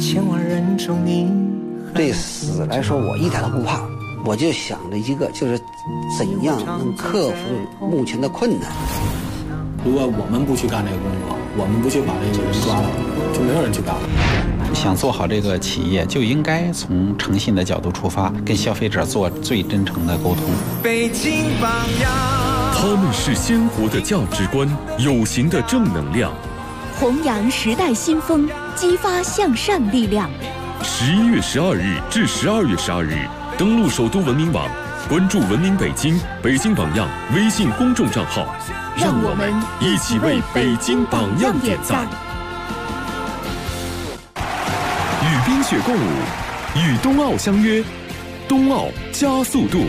千万人中你。 对死来说，我一点都不怕，我就想着一个，就是怎样能克服目前的困难。 如果我们不去干这个工作，我们不去把这个人抓了，就没有人去干了。 想做好这个企业，就应该从诚信的角度出发，跟消费者做最真诚的沟通。 北京榜样， 他们是鲜活的价值观，有形的正能量， 弘扬时代新风，激发向善力量。 11月12日至12月12日，登录首都文明网，关注文明北京、北京榜样微信公众账号， 让我们一起为北京榜样点赞。与冰雪共舞，与冬奥相约，冬奥加速度。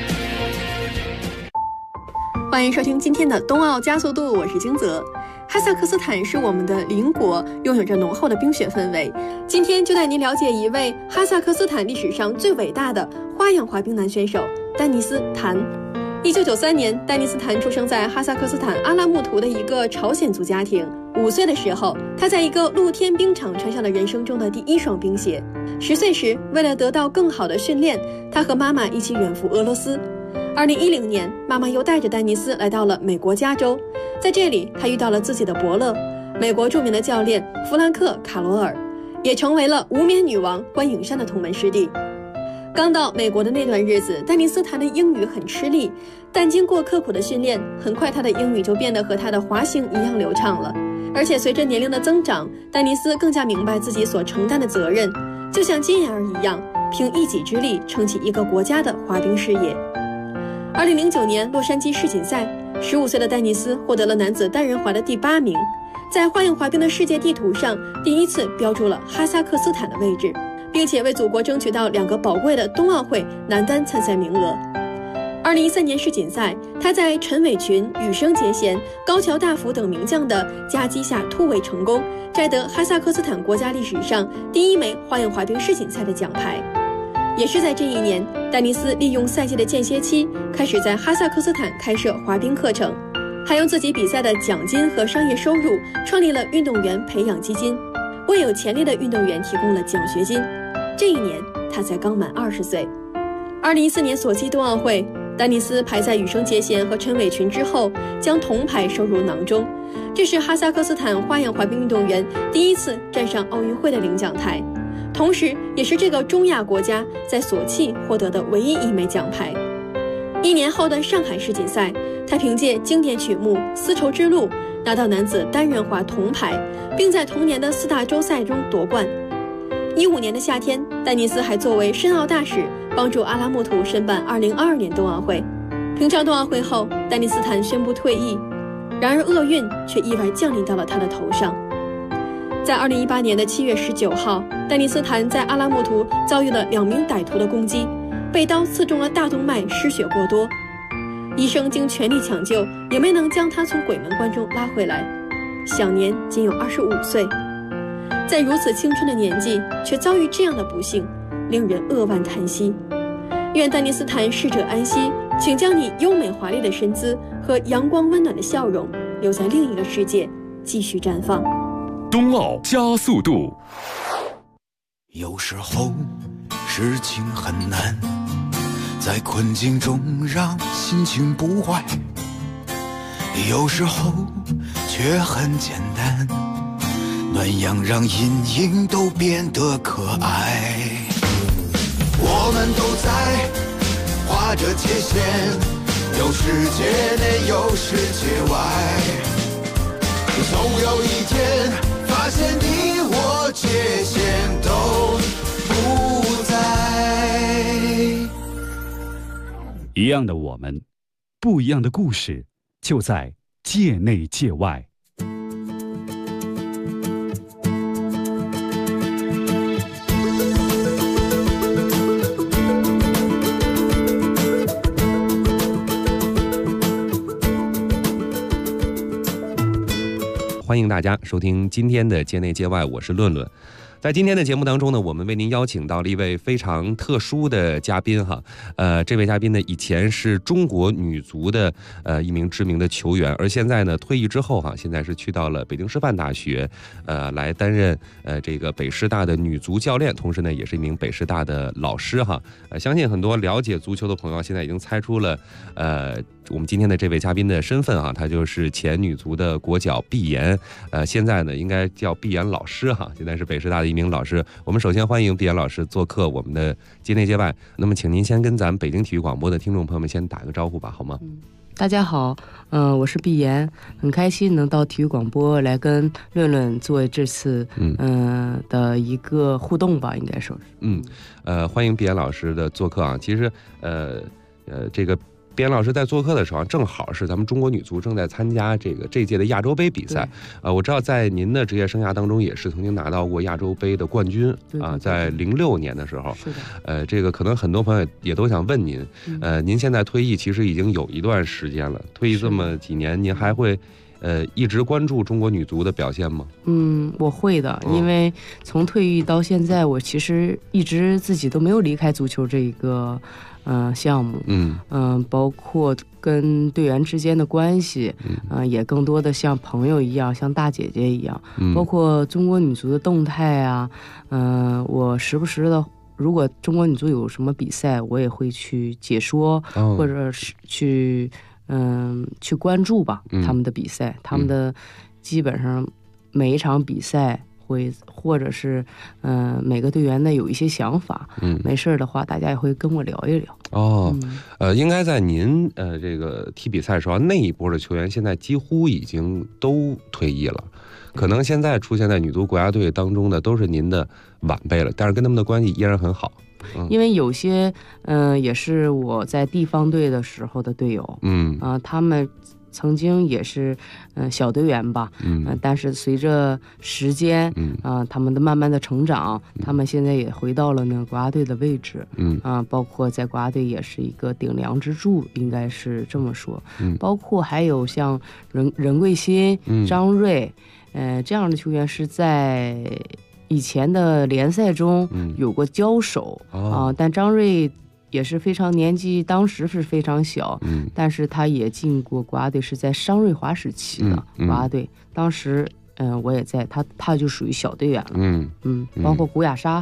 欢迎收听今天的冬奥加速度，我是金泽。哈萨克斯坦是我们的邻国，拥有着浓厚的冰雪氛围。今天就带您了解一位哈萨克斯坦历史上最伟大的花样滑冰男选手丹尼斯·坦。1993年，丹尼斯·坦出生在哈萨克斯坦阿拉木图的一个朝鲜族家庭。5岁的时候，他在一个露天冰场穿上了人生中的第一双冰鞋。10岁时，为了得到更好的训练，他和妈妈一起远赴俄罗斯。2010年，妈妈又带着丹尼斯来到了美国加州，在这里，他遇到了自己的伯乐，美国著名的教练弗兰克·卡罗尔，也成为了无冕女王关颖珊的同门师弟。刚到美国的那段日子，丹尼斯谈的英语很吃力，但经过刻苦的训练，很快他的英语就变得和他的滑行一样流畅了。而且随着年龄的增长，丹尼斯更加明白自己所承担的责任，就像金妍儿一样，凭一己之力撑起一个国家的滑冰事业。2009年洛杉矶世锦赛，15岁的丹尼斯获得了男子单人滑的第8名，在花样滑冰的世界地图上第一次标注了哈萨克斯坦的位置，并且为祖国争取到2个宝贵的冬奥会男单参赛名额。2013年世锦赛，他在陈伟群、羽生结弦、高桥大辅等名将的夹击下突围成功，摘得哈萨克斯坦国家历史上第1枚花样滑冰世锦赛的奖牌。也是在这一年，丹尼斯利用赛季的间歇期，开始在哈萨克斯坦开设滑冰课程，还用自己比赛的奖金和商业收入创立了运动员培养基金，为有潜力的运动员提供了奖学金。这一年，他才刚满20岁。2014年索契冬奥会，丹尼斯排在羽生结弦和陈伟群之后，将铜牌收入囊中。这是哈萨克斯坦花样滑冰运动员第一次站上奥运会的领奖台，同时也是这个中亚国家在索契获得的唯一1枚奖牌。1年后的上海世锦赛，他凭借经典曲目《丝绸之路》拿到男子单人滑铜牌，并在同年的4大洲赛中夺冠。15年的夏天，丹尼斯还作为申奥大使，帮助阿拉木图申办2022年冬奥会。平昌冬奥会后，丹尼斯坦宣布退役，然而厄运却意外降临到了他的头上。在2018年的7月19号，丹尼斯坦在阿拉木图遭遇了2名歹徒的攻击，被刀刺中了大动脉，失血过多。医生经全力抢救，也没能将他从鬼门关中拉回来，享年仅有25岁。在如此青春的年纪，却遭遇这样的不幸，令人扼腕叹息。愿丹尼斯坦逝者安息，请将你优美华丽的身姿和阳光温暖的笑容留在另一个世界，继续绽放。 冬奥加速度。 有时候事情很难，在困境中让心情不坏，有时候却很简单，暖阳让阴影都变得可爱。我们都在划着界限，有世界内有世界外，总有一天发现你我界限都不在。 一样的我们，不一样的故事，就在界内界外。 欢迎大家收听今天的界内界外，我是论论。 在今天的节目当中呢，我们为您邀请到了一位非常特殊的嘉宾哈。这位嘉宾呢，以前是中国女足的一名知名的球员，而现在呢退役之后哈，现在是去到了北京师范大学，来担任这个北师大的女足教练，同时呢也是一名北师大的老师哈。相信很多了解足球的朋友现在已经猜出了我们今天的这位嘉宾的身份啊，他就是前女足的国脚毕妍，现在呢应该叫毕妍老师哈，现在是北师大的一名老师。我们首先欢迎毕妍老师做客我们的街内街外。那么，请您先跟咱们北京体育广播的听众朋友们先打个招呼吧，好吗？ 大家好，我是毕妍，很开心能到体育广播来跟论论做这次的一个互动吧，应该说是。 欢迎毕妍老师的做客啊。其实这个毕妍老师在做客的时候，正好是咱们中国女足正在参加这届的亚洲杯比赛。我知道在您的职业生涯当中，也是曾经拿到过亚洲杯的冠军啊，在06年的时候。是的。这个可能很多朋友也都想问您，您现在退役其实已经有一段时间了，退役这么几年，您还会一直关注中国女足的表现吗？ 我会的，因为从退役到现在，我其实一直自己都没有离开足球这一个项目，包括跟队员之间的关系，也更多的像朋友一样，像大姐姐一样，包括中国女足的动态啊，我时不时的，如果中国女足有什么比赛，我也会去解说，或者是去关注吧，他们的比赛，他们的基本上每一场比赛。或者是每个队员呢有一些想法，没事的话大家也会跟我聊一聊。 应该在您这个踢比赛的时候，那一波的球员现在几乎已经都退役了，可能现在出现在女足国家队当中的都是您的晚辈了，但是跟他们的关系依然很好。 因为有些也是我在地方队的时候的队友，他们曾经也是小队员吧，但是随着时间他们的慢慢的成长，他们现在也回到了国家队的位置，包括在国家队也是一个顶梁支柱，应该是这么说。包括还有像任桂欣、张睿这样的球员是在以前的联赛中有过交手但张睿也是非常年纪，当时是非常小，但是他也进过国家队，是在商瑞华时期的国家队。当时我也在，他就属于小队员了。包括古雅莎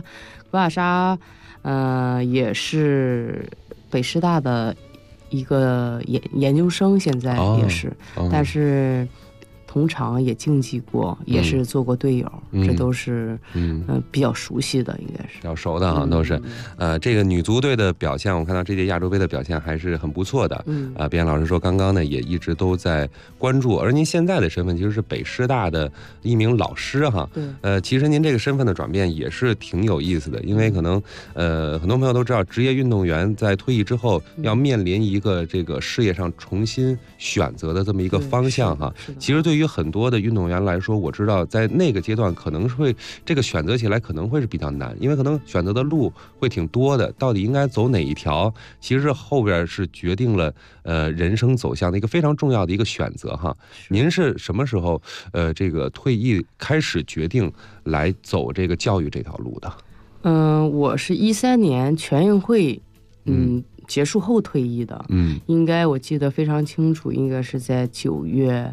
也是北师大的一个研究生，现在也是，但是同场也竞技过，也是做过队友，这都是比较熟悉的，应该是比较熟的都是。这个女足队的表现，我看到这届亚洲杯的表现还是很不错的。毕妍老师说，刚刚呢也一直都在关注，而您现在的身份其实是北师大的一名老师哈。其实您这个身份的转变也是挺有意思的，因为可能很多朋友都知道，职业运动员在退役之后要面临一个这个事业上重新选择的这么一个方向哈。其实对于很多的运动员来说，我知道在那个阶段可能会这个选择起来可能会是比较难，因为可能选择的路会挺多的，到底应该走哪一条，其实后边是决定了人生走向的一个非常重要的一个选择哈。您是什么时候这个退役开始决定来走这个教育这条路的？ 我是13年全运会结束后退役的，应该我记得非常清楚，应该是在9月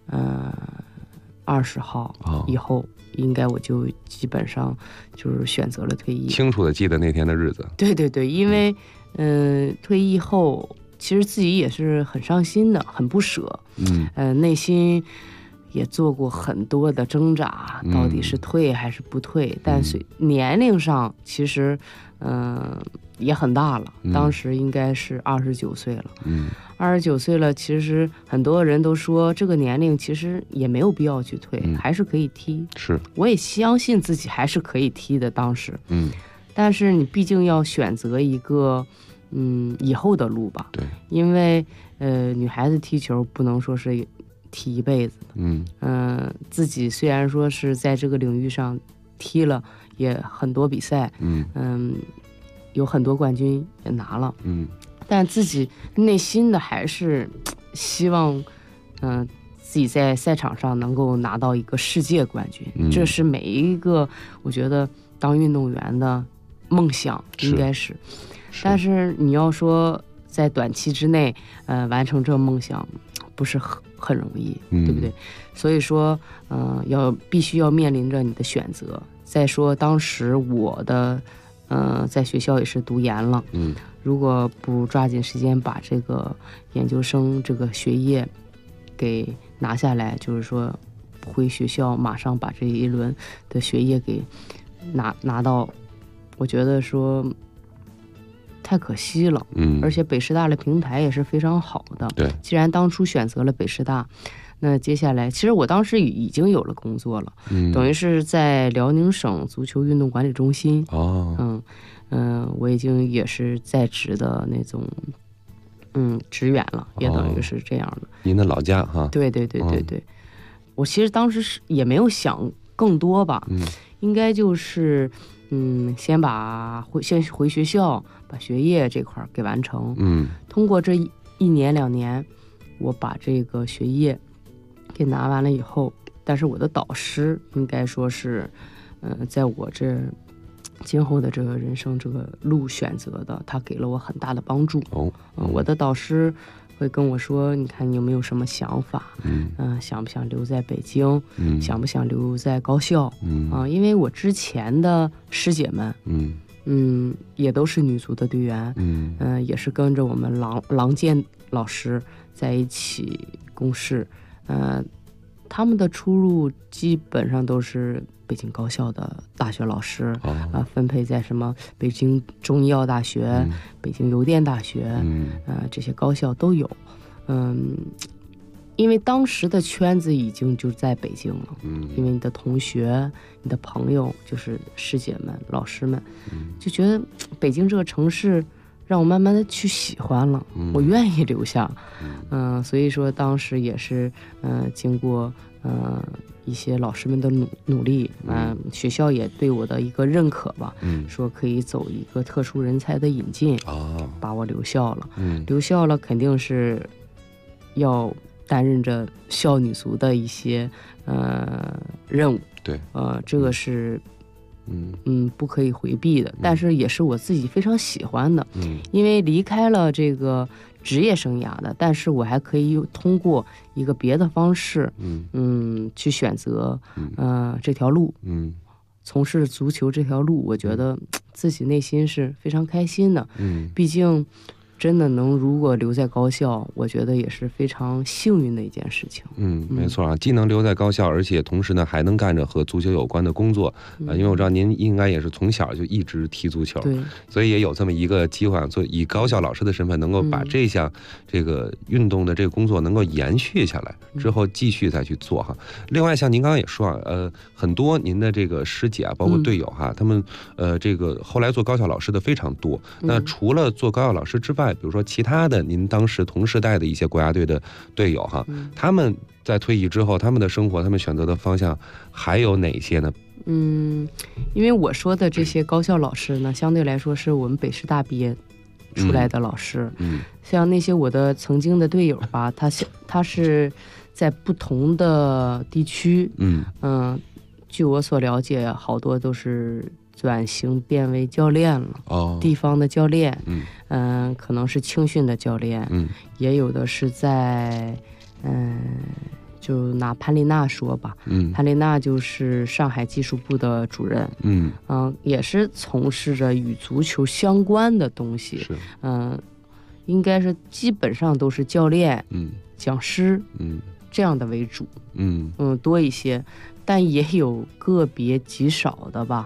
20号以后，应该我就基本上就是选择了退役。 清楚的记得那天的日子。 对，因为退役后其实自己也是很伤心的，很不舍，内心也做过很多的挣扎，到底是退还是不退，但是年龄上其实也很大了，当时应该是29岁了。29岁了，其实很多人都说这个年龄其实也没有必要去退，还是可以踢。 是， 我也相信自己还是可以踢的当时。但是你毕竟要选择一个以后的路吧。对，因为女孩子踢球不能说是踢一辈子的。自己虽然说是在这个领域上踢了也很多比赛，有很多冠军也拿了，但自己内心的还是希望自己在赛场上能够拿到一个世界冠军，这是每一个我觉得当运动员的梦想，应该是。但是你要说在短期之内，完成这个梦想，不是很容易，对不对？所以说，必须要面临着你的选择。再说当时我的，在学校也是读研了，如果不抓紧时间把这个研究生这个学业给拿下来，就是说回学校马上把这一轮的学业给拿到，我觉得说太可惜了。而且北师大的平台也是非常好的。 对， 既然当初选择了北师大，那接下来其实我当时已经有了工作了，等于是在辽宁省足球运动管理中心。我已经也是在职的那种职员了，也等于是这样的。 您的老家哈？ 对，我其实当时是也没有想更多吧，应该就是先回学校把学业这块给完成，通过这1年2年，我把这个学业给拿完了以后，但是我的导师应该说是在我这今后的这个人生这个路选择的，他给了我很大的帮助。我的导师会跟我说，你看你有没有什么想法，想不想留在北京，想不想留在高校，因为我之前的师姐们也都是女足的队员，也是跟着我们郎健老师在一起共事，他们的出路基本上都是北京高校的大学老师，分配在什么北京中医药大学、北京邮电大学，这些高校都有。因为当时的圈子已经就在北京了，因为你的同学、你的朋友，就是师姐们、老师们，就觉得北京这个城市让我慢慢的去喜欢了，我愿意留下。所以说当时也是经过一些老师们的努力，学校也对我的一个认可吧，说可以走一个特殊人才的引进，把我留校了。留校了肯定是要担任着校女足的一些任务， 对， 这个是不可以回避的，但是也是我自己非常喜欢的，因为离开了这个职业生涯的，但是我还可以通过一个别的方式，去选择这条路，从事足球这条路，我觉得自己内心是非常开心的，毕竟真的如果留在高校，我觉得也是非常幸运的一件事情。 没错啊，既能留在高校，而且同时呢还能干着和足球有关的工作，因为我知道您应该也是从小就一直踢足球， 对， 所以也有这么一个机会，以高校老师的身份能够把这项这个运动的这个工作能够延续下来，之后继续再去做哈。另外像您刚刚也说很多您的这个师姐包括队友哈，他们这个后来做高校老师的非常多。那除了做高校老师之外，比如说其他的您当时同时代的一些国家队的队友哈，他们在退役之后，他们的生活，他们选择的方向还有哪些呢？ 因为我说的这些高校老师呢，相对来说是我们北师大毕业出来的老师，像那些我的曾经的队友吧，他是在不同的地区，据我所了解，好多都是转型变为教练了，地方的教练，可能是青训的教练，也有的是在就拿潘丽娜说吧，潘丽娜就是上海技术部的主任，也是从事着与足球相关的东西，应该是基本上都是教练、讲师，这样的为主，多一些，但也有个别极少的吧，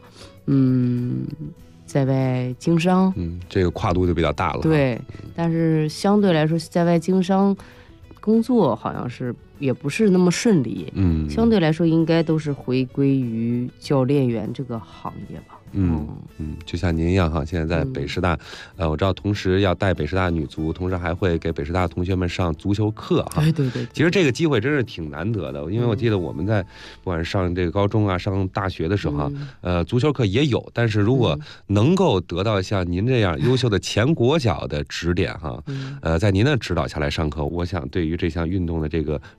在外经商， 这个跨度就比较大了。 对，但是相对来说，在外经商工作好像是也不是那么顺利，相对来说应该都是回归于教练员这个行业吧。 就像您一样哈，现在在北师大，我知道同时要带北师大女足，同时还会给北师大的同学们上足球课哈。 对。 其实这个机会真是挺难得的，因为我记得我们在不管是上这个高中啊、上大学的时候足球课也有，但是如果能够得到像您这样优秀的前国脚的指点哈，在您的指导下来上课，我想对于这项运动的这个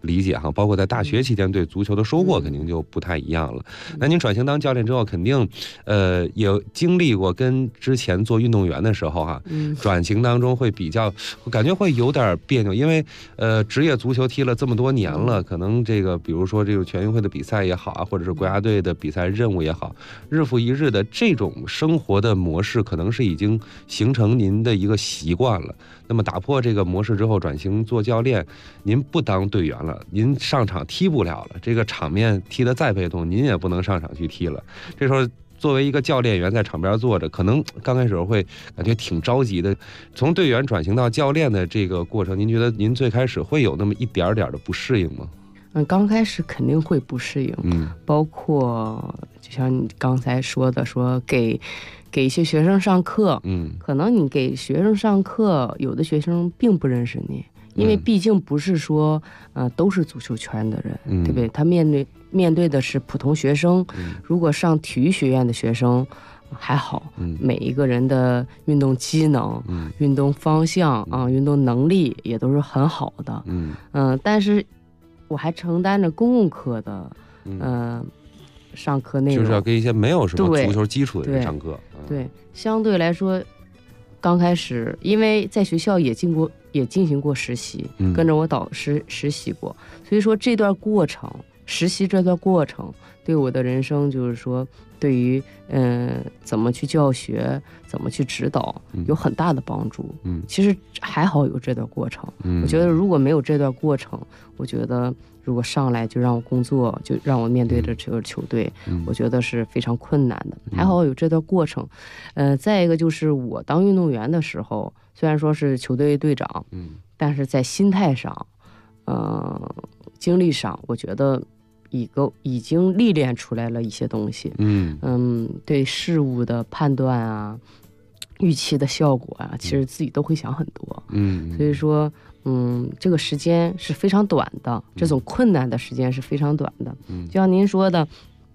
理解哈，包括在大学期间对足球的收获肯定就不太一样了。那您转型当教练之后，肯定也经历过跟之前做运动员的时候哈，转型当中会比较，我感觉会有点别扭，因为职业足球踢了这么多年了，可能这个比如说这个全运会的比赛也好啊，或者是国家队的比赛任务也好，日复一日的这种生活的模式，可能是已经形成您的一个习惯了。那么打破这个模式之后，转型做教练，您不当队员了，您上场踢不了了，这个场面踢得再被动，您也不能上场去踢了。这时候作为一个教练员在场边坐着，可能刚开始会感觉挺着急的。从队员转型到教练的这个过程，您觉得您最开始会有那么一点点的不适应吗？ 刚开始肯定会不适应，包括就像你刚才说的，说给一些学生上课，可能你给学生上课，有的学生并不认识你，因为毕竟不是说都是足球圈的人，对不对？他面对的是普通学生，如果上体育学院的学生还好，每一个人的运动机能、运动方向啊、运动能力也都是很好的，但是我还承担着公共课的上课内容， 就是要给一些没有什么足球基础的人上课。 对，相对来说，刚开始因为在学校也进行过实习，跟着我导师实习过，所以说这段过程，实习这段过程对我的人生就是说，对于怎么去教学，怎么去指导，有很大的帮助。其实还好有这段过程。我觉得如果没有这段过程，我觉得如果上来就让我工作，就让我面对着这个球队，我觉得是非常困难的。还好有这段过程。再一个就是我当运动员的时候，虽然说是球队队长，但是在心态上，精力上，我觉得已经历练出来了一些东西。对事物的判断啊，预期的效果啊，其实自己都会想很多。所以说这个时间是非常短的，这种困难的时间是非常短的。就像您说的，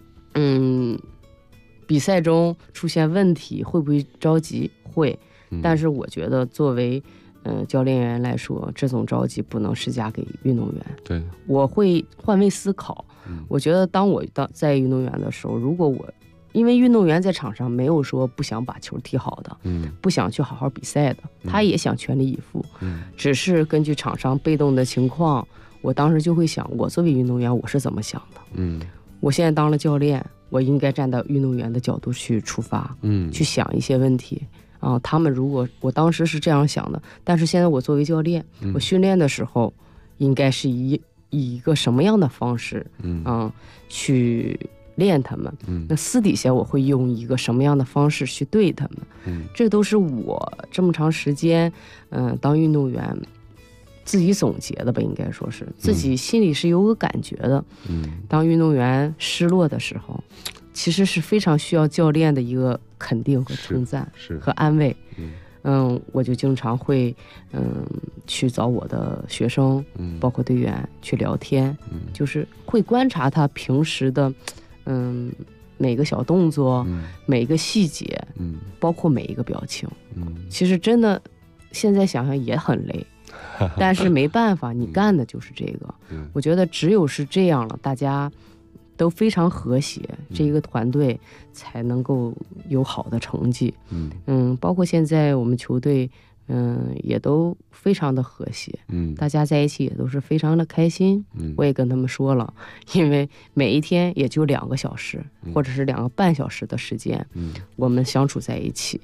比赛中出现问题会不会着急？会，但是我觉得作为教练员来说，这种着急不能施加给运动员。 对， 我会换位思考。我觉得当我在运动员的时候，如果因为运动员在场上没有说不想把球踢好的，不想去好好比赛的，他也想全力以赴，只是根据场上被动的情况，我当时就会想，我作为运动员我是怎么想的。我现在当了教练，我应该站到运动员的角度去出发，去想一些问题啊。他们如果我当时是这样想的，但是现在我作为教练，我训练的时候应该是以一个什么样的方式去练他们，那私底下我会用一个什么样的方式去对他们，这都是我这么长时间当运动员自己总结的吧，应该说是自己心里是有个感觉的。当运动员失落的时候，其实是非常需要教练的一个肯定和称赞和安慰。我就经常会去找我的学生，包括队员去聊天，就是会观察他平时的每个小动作，每个细节，包括每一个表情。其实真的现在想想也很累，但是没办法，你干的就是这个。我觉得只有是这样了，大家都非常和谐，这一个团队才能够有好的成绩。包括现在我们球队也都非常的和谐，大家在一起也都是非常的开心。我也跟他们说了，因为每一天也就2个小时或者是2个半小时的时间，我们相处在一起，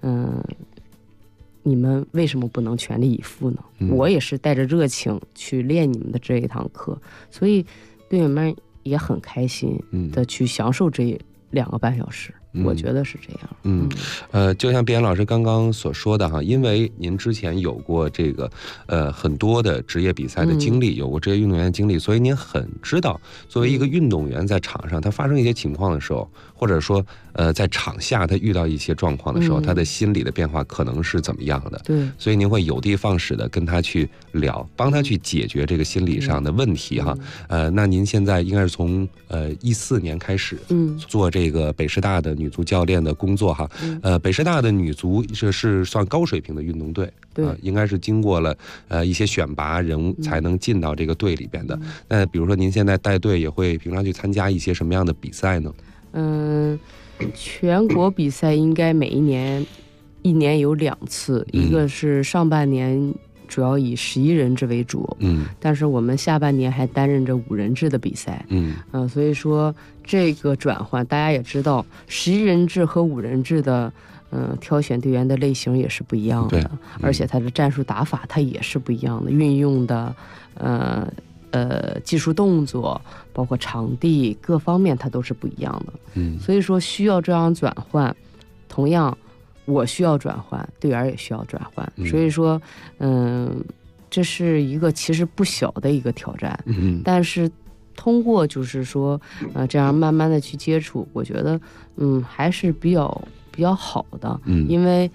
你们为什么不能全力以赴呢？我也是带着热情去练你们的这一堂课，所以队员们也很开心的去享受这2个半小时。我觉得是这样。 就像毕岩老师刚刚所说的哈，因为您之前有过这个很多的职业比赛的经历，有过职业运动员的经历，所以您很知道，作为一个运动员在场上，他发生一些情况的时候，或者说在场下他遇到一些状况的时候，他的心理的变化可能是怎么样的。 对， 所以您会有的放矢的跟他去聊，帮他去解决这个心理上的问题哈。那您现在应该是从14年开始做这个北师大的女女足教练的工作哈。北师大的女足这是算高水平的运动队， 对， 应该是经过了一些选拔人才能进到这个队里边的。那比如说您现在带队也会平常去参加一些什么样的比赛呢？ 全国比赛应该每一年有2次，一个是上半年主要以11人制为主，但是我们下半年还担任着5人制的比赛，所以说这个转换大家也知道，11人制和5人制的挑选队员的类型也是不一样的，而且它的战术打法它也是不一样的，运用的技术动作包括场地各方面它都是不一样的，所以说需要这样转换，同样我需要转换，队员也需要转换，所以说这是一个其实不小的一个挑战，但是通过就是说这样慢慢的去接触，我觉得还是比较好的，因为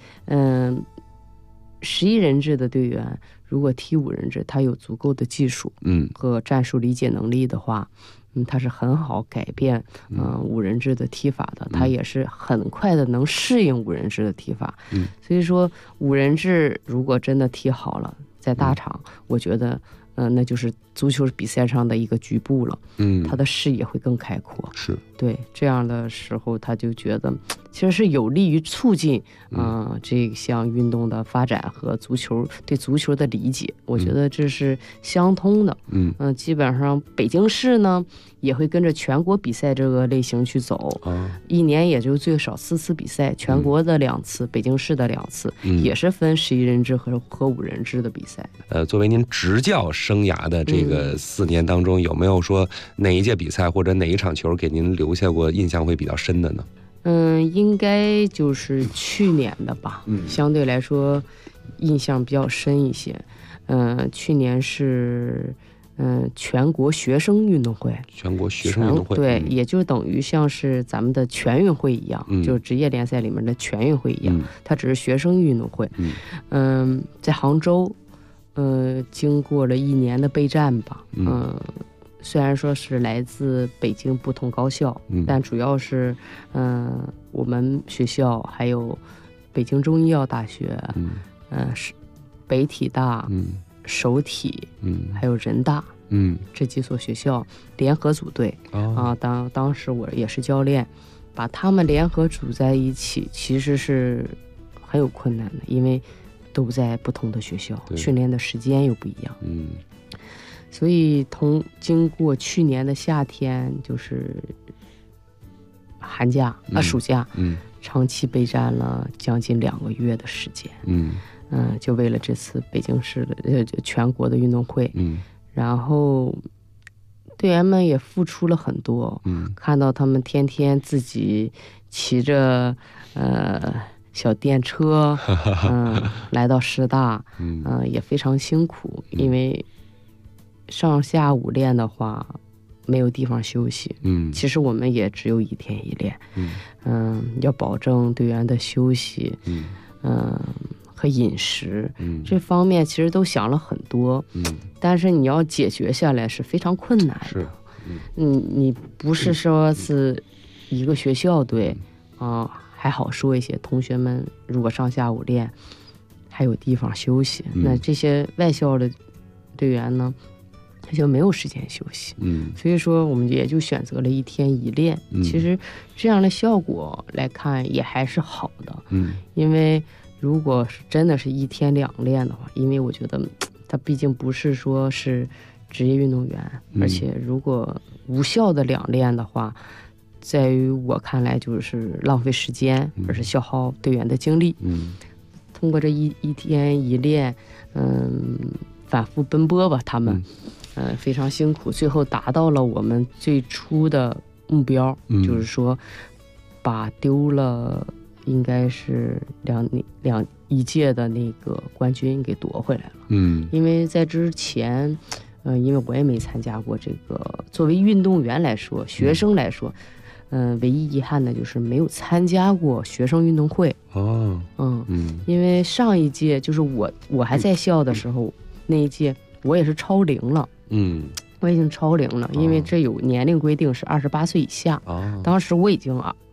11人制的队员如果踢5人制，他有足够的技术和战术理解能力的话，他是很好改变5人制的踢法的，他也是很快的能适应5人制的踢法，所以说5人制如果真的踢好了，在大场我觉得那就是足球比赛上的一个局部了，他的视野会更开阔， 是对这样的时候他就觉得其实是有利于促进这项运动的发展和对足球的理解，我觉得这是相通的，基本上北京市呢也会跟着全国比赛这个类型去走，一年也就最少4次比赛，全国的2次，北京市的2次，也是分11人制和5人制的比赛。 作为您执教生涯的这个4年当中，有没有说哪一届比赛或者哪一场球给您留下过印象会比较深的呢？ 应该就是去年的吧，相对来说印象比较深一些。去年是全国学生运动会，对，也就等于像是咱们的全运会一样，就是职业联赛里面的全运会一样，它只是学生运动会。在杭州，经过了1年的备战吧，虽然说是来自北京不同高校，但主要是我们学校还有北京中医药大学，北体大，首体，还有人大，这几所学校联合组队，当时我也是教练，把他们联合组在一起，其实是很有困难的，因为都在不同的学校，训练的时间又不一样，所以经过去年的夏天，就是寒假暑假，长期备战了将近2个月的时间，就为了这次北京市的全国的运动会，然后队员们也付出了很多，看到他们天天自己骑着小电车，来到师大，也非常辛苦，因为上下午练的话没有地方休息，其实我们也只有1天1练，要保证队员的休息，和饮食，这方面其实都想了很多，但是你要解决下来是非常困难的，你不是说是一个学校队还好说一些，同学们如果上下午练还有地方休息，那这些外校的队员呢他就没有时间休息，所以说我们也就选择了1天1练，其实这样的效果来看也还是好的，因为如果是真的是1天2练的话，因为我觉得他毕竟不是说是职业运动员，而且如果无效的2练的话，在于我看来就是浪费时间，而是消耗队员的精力，通过这一天1练，反复奔波吧，他们非常辛苦，最后达到了我们最初的目标，就是说把丢了应该是一届的那个冠军给夺回来了，因为在之前因为我也没参加过这个，作为运动员来说，学生来说，唯一遗憾的就是没有参加过学生运动会，因为上一届就是我还在校的时候，那一届我也是超龄了，我已经超龄了，因为这有年龄规定是28岁以下，当时我已经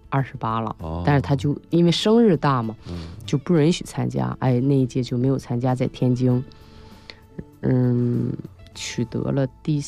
28了，但是他就因为生日大嘛，就不允许参加，那一届就没有参加，在天津，取得了第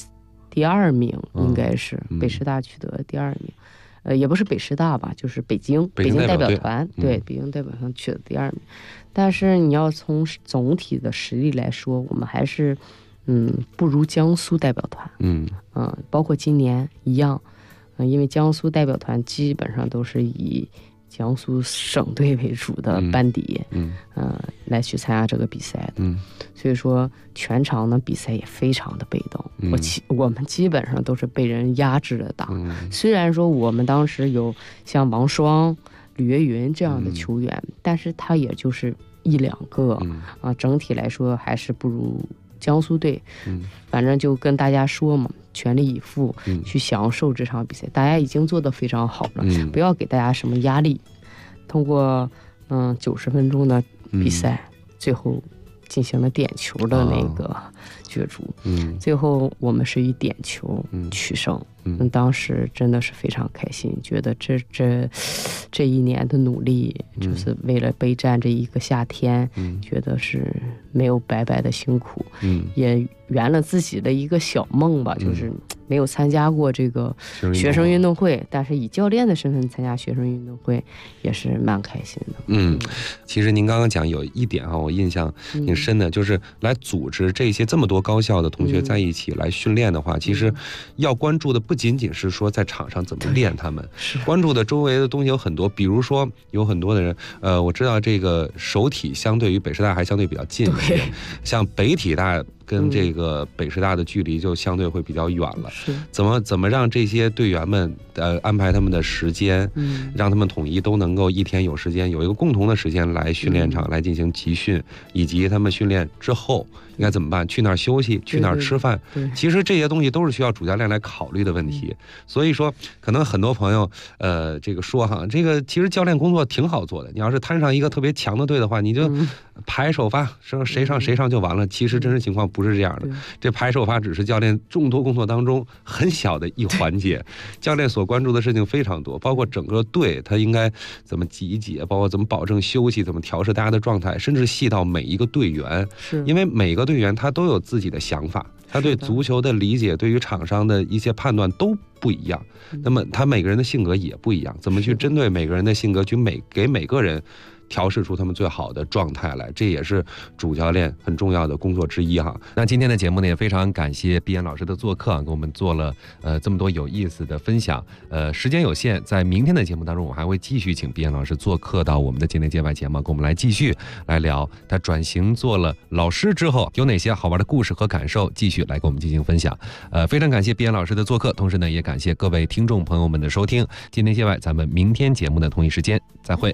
2名，应该是北师大取得了第2名，也不是北师大吧，就是北京代表团，对，北京代表团取得第2名，但是你要从总体的实力来说，我们还是不如江苏代表团，包括今年一样。因为江苏代表团基本上都是以江苏省队为主的班底，来去参加这个比赛的，所以说全场的比赛也非常的被动，我们基本上都是被人压制着打，虽然说我们当时有像王霜、吕岳云这样的球员，但是他也就是1-2个，整体来说还是不如江苏队，反正就跟大家说嘛，全力以赴去享受这场比赛，大家已经做得非常好了，不要给大家什么压力，通过90分钟的比赛，最后进行了点球的那个角逐，最后我们是以点球取胜，当时真的是非常开心，觉得这一年的努力，就是为了备战这一个夏天，觉得是没有白白的辛苦，也圆了自己的一个小梦吧，就是没有参加过这个学生运动会，但是以教练的身份参加学生运动会也是蛮开心的。 其实您刚刚讲有一点我印象挺深的，就是来组织这么多高校的同学在一起来训练的话，其实要关注的不仅仅是说在场上怎么练他们，关注的周围的东西有很多，比如说有很多的人，我知道这个首体相对于北师大还相对比较近一些，像北体大跟这个北师大的距离就相对会比较远了，怎么让这些队员们安排他们的时间，让他们统一都能够一天有时间，有一个共同的时间来训练场来进行集训，以及他们训练之后应该怎么办，去哪儿休息，去哪儿吃饭，其实这些东西都是需要主教练来考虑的问题。所以说可能很多朋友这个说这个其实教练工作挺好做的，你要是摊上一个特别强的队的话，你就排首发，谁上就完了，其实真实情况不是这样的，这排首发只是教练众多工作当中很小的一环节，教练所关注的事情非常多，包括整个队他应该怎么集结，包括怎么保证休息，怎么调试大家的状态，甚至细到每一个队员，因为每个队员他都有自己的想法，他对足球的理解，对于场上的一些判断都不一样，那么他每个人的性格也不一样，怎么去针对每个人的性格，去给每个人调试出他们最好的状态来，这也是主教练很重要的工作之一那今天的节目呢，也非常感谢毕岩老师的做客，给我们做了这么多有意思的分享。时间有限，在明天的节目当中，我还会继续请毕岩老师做客到我们的界内界外节目，跟我们来继续来聊他转型做了老师之后有哪些好玩的故事和感受，继续来跟我们进行分享。非常感谢毕岩老师的做客，同时呢，也感谢各位听众朋友们的收听。界内界外，咱们明天节目的同一时间再会。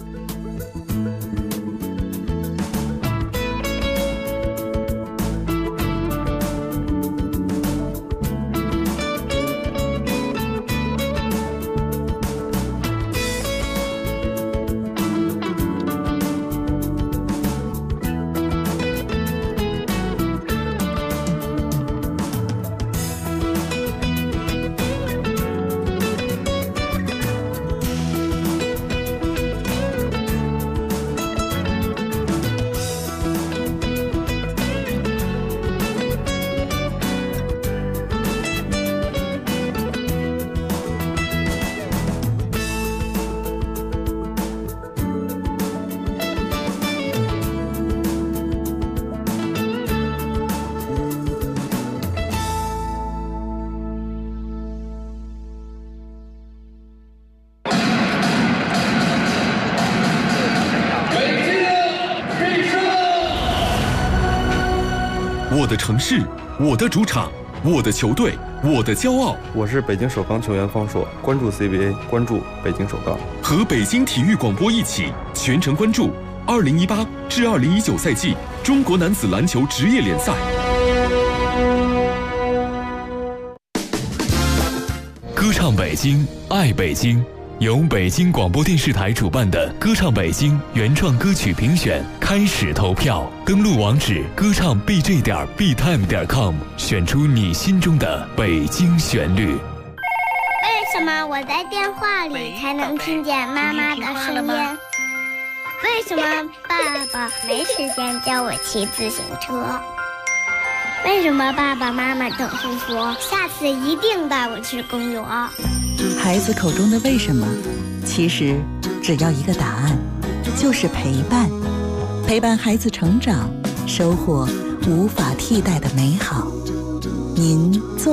我的城市，我的主场，我的球队，我的骄傲。 我是北京首钢球员方硕，关注 CBA， 关注北京首钢。 和北京体育广播一起全程关注2018至2019赛季中国男子篮球职业联赛。歌唱北京，爱北京。由北京广播电视台主办的歌唱北京原创歌曲评选开始投票，登录网址歌唱 bj.btime.com， 选出你心中的北京旋律。 为什什么我在电话里才能听见妈妈的声音？为什么爸爸没时间教我骑自行车？为什么爸爸妈妈总是说下次一定带我去公园？ 孩子口中的为什么，其实只要一个答案，就是陪伴。陪伴孩子成长，收获无法替代的美好。您做